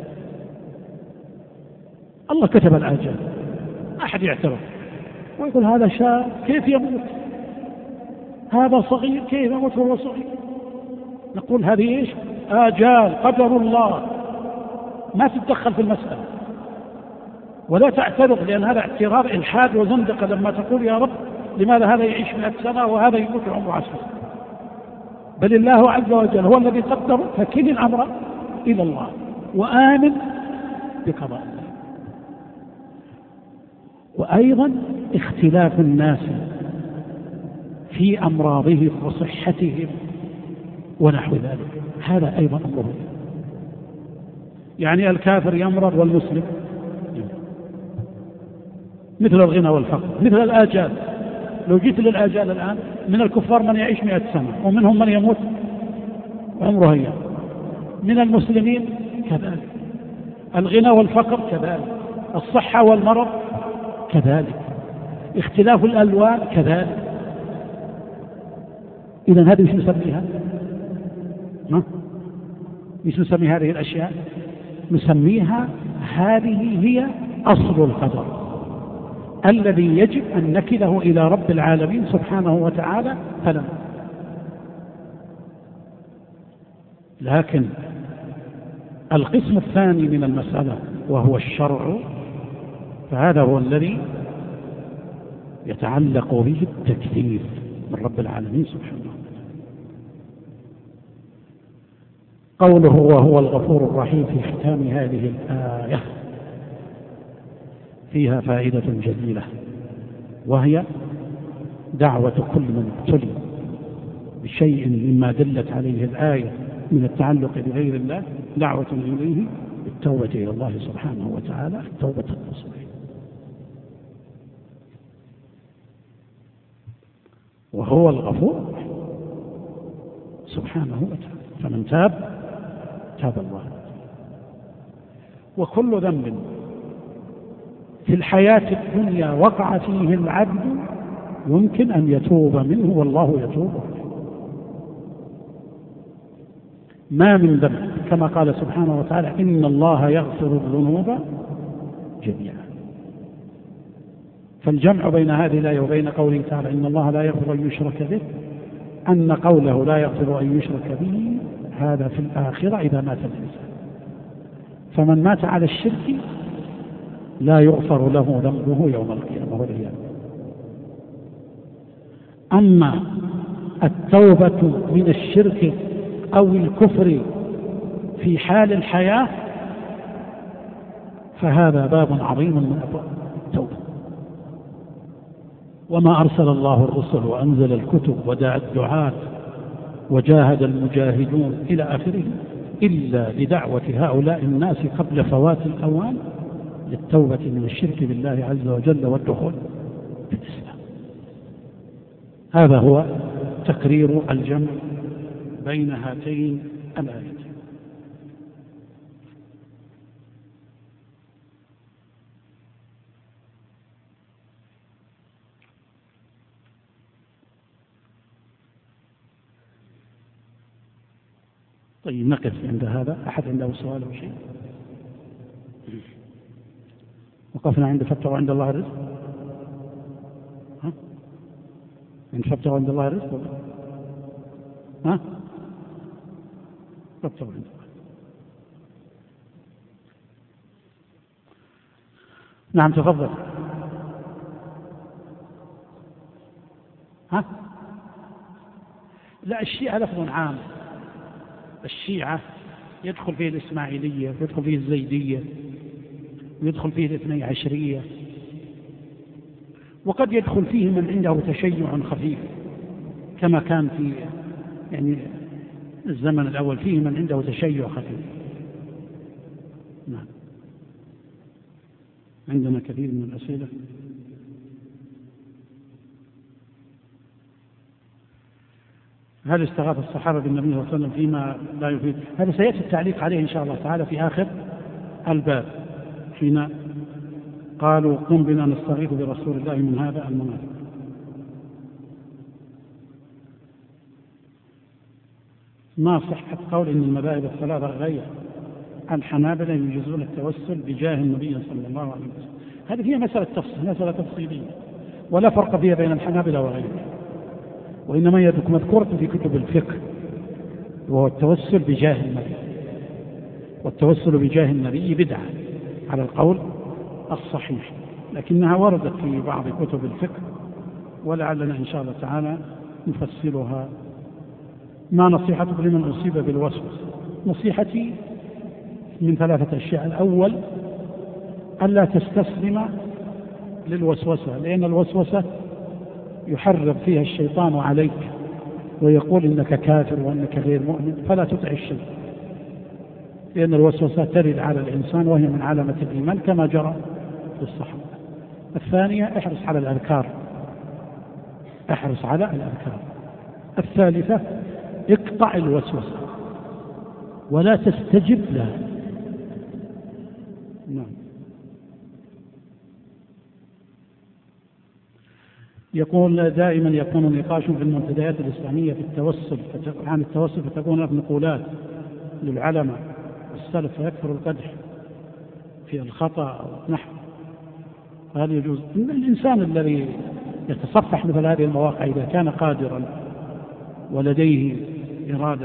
الله كتب الآجال، أحد يعترف ويقول هذا شاب كيف يموت، هذا صغير كيف يموت وهو صغير. نقول هذه إيش؟ آجال، قدر الله، ما تتدخل في المسألة ولا تعترض، لأن هذا اعتراض إلحاد وزندقة لما تقول يا رب لماذا هذا يعيش 100 سنة وهذا يموت عمره 10 سنين. بل الله عز وجل هو الذي قدر، فكل الأمر إلى الله وآمن بقضاء الله. وأيضا اختلاف الناس في أمراضهم وصحتهم ونحو ذلك، هذا أيضا أمره. يعني الكافر يمرض والمسلم مثل الغنى والفقر، مثل الآجال. لو جيت للآجال الآن، من الكفار من يعيش 100 سنة ومنهم من يموت عمره أيام. من المسلمين كذلك، الغنى والفقر كذلك، الصحة والمرض كذلك، اختلاف الألوان كذلك. إذن هذه مش نسميها؟ مش نسمي هذه الأشياء؟ نسميها هذه هي أصل القدر الذي يجب أن نكله إلى رب العالمين سبحانه وتعالى فلا. لكن القسم الثاني من المسألة وهو الشرع، فهذا هو الذي يتعلق به التكليف من رب العالمين سبحانه وتعالى. قوله وهو الغفور الرحيم في ختام هذه الآية فيها فائدة جليلة، وهي دعوة كل من ابتلي بشيء مما دلت عليه الآية من التعلق بغير الله، دعوة إليه بالتوبة إلى الله سبحانه وتعالى التوبة النصوح. وهو الغفور سبحانه وتعالى، فمن تاب تاب الله. وكل ذنب في الحياة الدنيا وقع فيه العبد يمكن أن يتوب منه والله يتوب عليه. ما من ذنب، كما قال سبحانه وتعالى إن الله يغفر الذنوب جميعا. فالجمع بين هذه الآية وبين قوله تعالى إن الله لا يغفر أن يشرك به، أن قوله لا يغفر أن يشرك به هذا في الآخرة إذا مات الإنسان. فمن مات على الشرك لا يغفر له ذنبه يوم القيامة والعياذ. أما التوبة من الشرك أو الكفر في حال الحياة فهذا باب عظيم من أبواب التوبة. وما أرسل الله الرسل وأنزل الكتب ودعا الدعاة وجاهد المجاهدون إلى آخره إلا لدعوة هؤلاء الناس قبل فوات الأوان للتوبة من الشرك بالله عز وجل والدخول في الإسلام. هذا هو تقرير الجمع بين هاتين الآيتين. طيب نقف عند هذا. أحد عنده سؤال أو شيء؟ وقفنا عند فابتغوا عند الله الرزق. عند فابتغوا عند الله الرزق ولا؟ فابتغوا عند الله. نعم تفضل. لا، الشيعة لفظ عام. الشيعة يدخل فيه الإسماعيلية ويدخل فيه الزيدية ويدخل فيه الاثني عشرية، وقد يدخل فيه من عنده تشيع خفيف كما كان في يعني الزمن الأول، فيه من عنده تشيع خفيف. نعم. عندنا كثير من الأسئلة. هل استغاث الصحابة بالنبي صلى الله عليه وسلم فيما لا يفيد؟ هذا سيأتي التعليق عليه إن شاء الله تعالى في آخر الباب، حين قالوا قم بنا نستغيث برسول الله من هذا المنافق. ما صحة قول إن المذاهب الثلاثة غير الحنابلة يجوزون التوسل بجاه النبي صلى الله عليه وسلم. هذه هي مسألة تفصيلية ولا فرق فيها بين الحنابلة وغيرهم، وإنما هي مذكورة في كتب الفقه، وهو التوسل بجاه النبي. والتوسل بجاه النبي بدعة على القول الصحيح، لكنها وردت في بعض كتب الفقه، ولعلنا إن شاء الله تعالى نفصلها. ما نصيحتك لمن أصيب بالوسوسة؟ نصيحتي من 3 أشياء. الأول ألا تستسلم للوسوسة، لأن الوسوسة يحرض فيها الشيطان عليك ويقول إنك كافر وأنك غير مؤمن، فلا تطع الشيء، لأن الوسوسة ترد على الإنسان وهي من علامة الإيمان كما جرى في الصحابة. الثانية احرص على الأذكار. الثالثة اقطع الوسوسة ولا تستجب لها. نعم. يقول دائما يكون النقاش في المنتديات الإسلامية في التوسل عن التوسل، فتكون نقولات للعلماء والسلف فيكثر القدح في الخطأ أو نحو. هل يجوز إن الإنسان الذي يتصفح مثل هذه المواقع إذا كان قادرا ولديه إرادة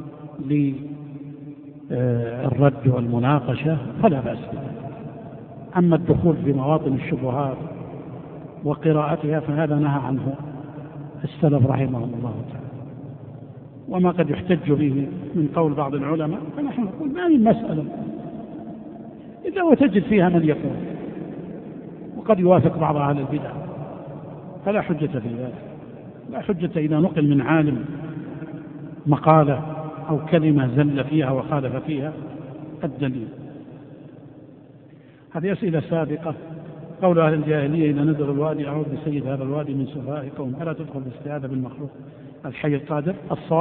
للرد والمناقشة فلا بأس به. أما الدخول في مواطن الشبهات وقراءتها فهذا نهى عنه السلف رحمهم الله تعالى. وما قد يحتج به من قول بعض العلماء فنحن نقول ما من مسألة إلا وتجد فيها من يقول، وقد يوافق بعض أهل البدع، فلا حجة في ذلك. لا حجة إذا نقل من عالم مقالة أو كلمة زل فيها وخالف فيها الدليل. هذه أسئلة سابقة. قول أهل الجاهلية إذا نزل الوادي أعوذ بسيد هذا الوادي من سفهاء قوم، ألا تدخل بالاستعاذة بالمخلوق الحي القادر؟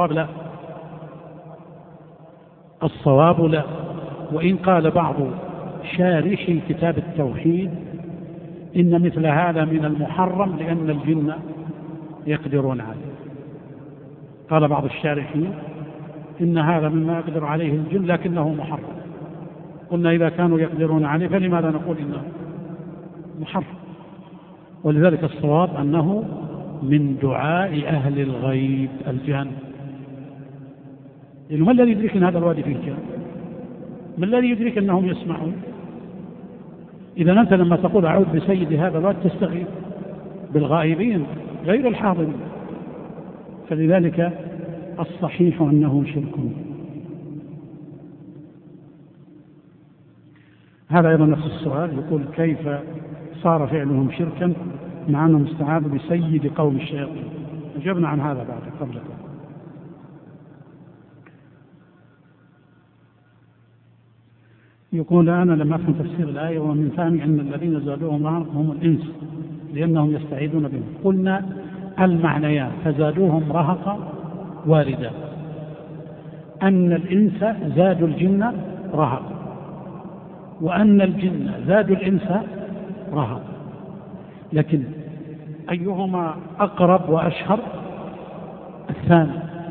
الصواب لا. وإن قال بعض شارحي كتاب التوحيد إن مثل هذا من المحرم لأن الجن يقدرون عليه. قال بعض الشارحين إن هذا مما يقدر عليه الجن لكنه محرم. قلنا إذا كانوا يقدرون عليه فلماذا نقول إنه محرم؟ ولذلك الصواب أنه من دعاء أهل الغيب الجان. ما الذي يدرك أن هذا الوادي فيه جان؟ ما الذي يدرك أنهم يسمعون؟ إذا أنت لما تقول أعوذ بسيد هذا الوادي تستغيث بالغائبين غير الحاضرين. فلذلك الصحيح أنه شرك. هذا أيضا نفس السؤال، يقول كيف صار فعلهم شركا مع أنهم استعاذوا بسيد قوم الشياطين؟ أجبنا عن هذا بعد قبل. يقول أنا لم أفهم تفسير الآية ومن فهمي أن الذين زادوهم رهقا هم الإنس لأنهم يستعيذون بهم. قلنا المعنيان فزادوهم رهقا واردا، أن الإنس زادوا الجن رهقا، وأن الجن زادوا الإنس رهقا. لكن أيهما أقرب وأشهر؟ الثاني،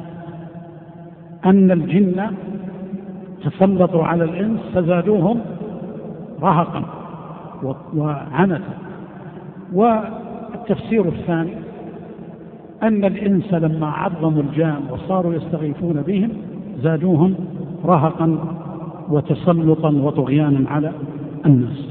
أن الجن تسلطوا على الإنس فزادوهم رهقا وعنتا. والتفسير الثاني أن الإنس لما عظموا الجان وصاروا يستغيثون بهم زادوهم رهقا وتسلطا وطغيانا على الناس.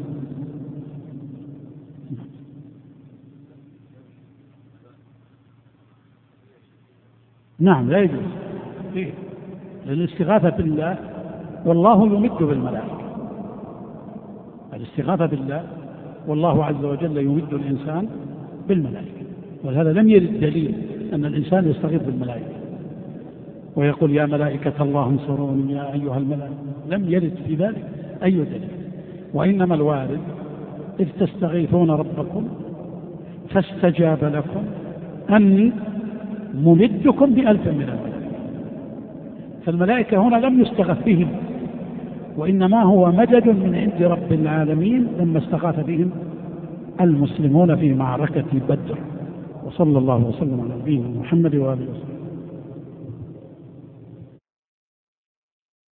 نعم لا يجوز للاستغاثة بالله، والله يمد بالملائكة. الاستغاثة بالله والله عز وجل يمد الإنسان بالملائكة، ولهذا لم يرد دليل أن الإنسان يستغيث بالملائكة ويقول يا ملائكة الله انصروني يا أيها الملائكة، لم يرد في ذلك أي دليل. وإنما الوارد إذ تستغيثون ربكم فاستجاب لكم أني ممدكم ب1000 من الملائكة. فالملائكة هنا لم يستغث بهم، وإنما هو مدد من عند رب العالمين لما استغاث بهم المسلمون في معركة بدر. وصلى الله وسلم على نبينا محمد وآله وسلم.